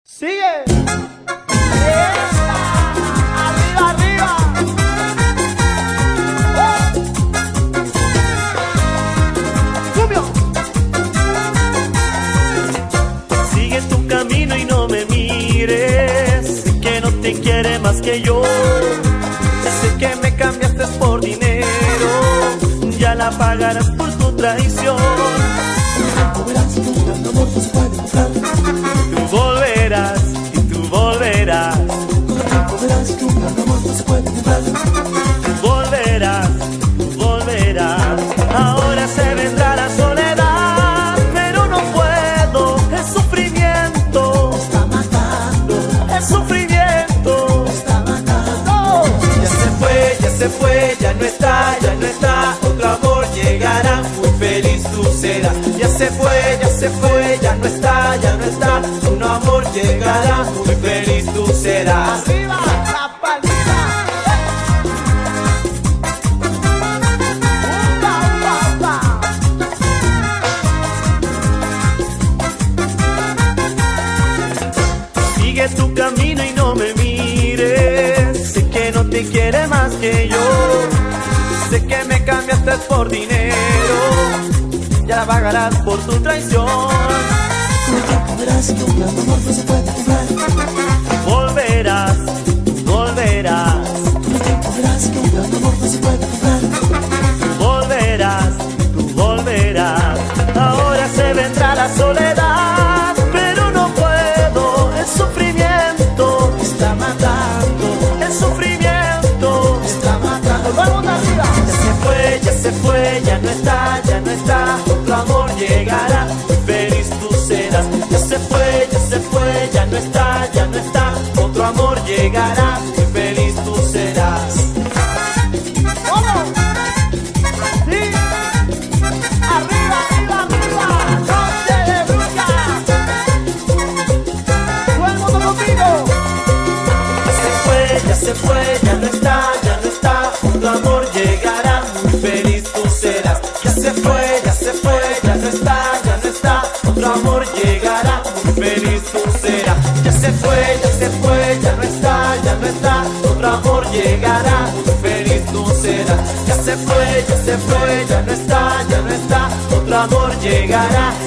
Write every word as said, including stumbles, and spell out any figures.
Sigue. Esa. Arriba, arriba. Oh. Cumbio. Sigue tu camino y no me mires. Sé que no te quiere más que yo. Sé que me cambiaste por dinero. Ya la pagarás por tu traición. Tú volverás y tú volverás. Tú volverás, tú volverás. Ahora se vendrá la soledad, pero no puedo. El sufrimiento está matando. El sufrimiento está matando. Ya se fue, ya se fue, ya no está, ya no está. Otro amor llegará, muy feliz tú serás. Ya se fue, ya se fue, ya no está, ya no está. Un amor llegará, muy feliz tú serás. Arriba, la palmita. Upa, upa, upa. Sigue tu camino y no me mires. Sé que no te quiere más que yo. Sé que me cambiaste por dinero. Ya la pagarás por tu traición. Volverás, volverás. Volverás, tú volverás. Ahora se vendrá la soledad, pero no puedo. El sufrimiento está matando. El sufrimiento está matando. Vamos arriba. Ya se fue, ya se fue, ya no está, ya no está. Otro amor llegará, muy feliz tú serás. Ya se fue, ya se fue, ya no está, ya no está. Otro amor llegará, muy feliz tú serás. ¿Cómo? Sí. Arriba, arriba, arriba. Noche de brujas. Todo el mundo conmigo. Ya se fue, ya se fue, ya no está, ya no está. Otro amor llegará, muy feliz tú serás. Ya se fue, ya se fue, ya no está, ya no está. Otro amor llegará, muy feliz tú serás. Ya se fue, ya se fue, ya no está, ya no está. Otro amor llegará, muy feliz tú serás. Ya se fue, ya se fue, ya no está, ya no está. Otro amor llegará,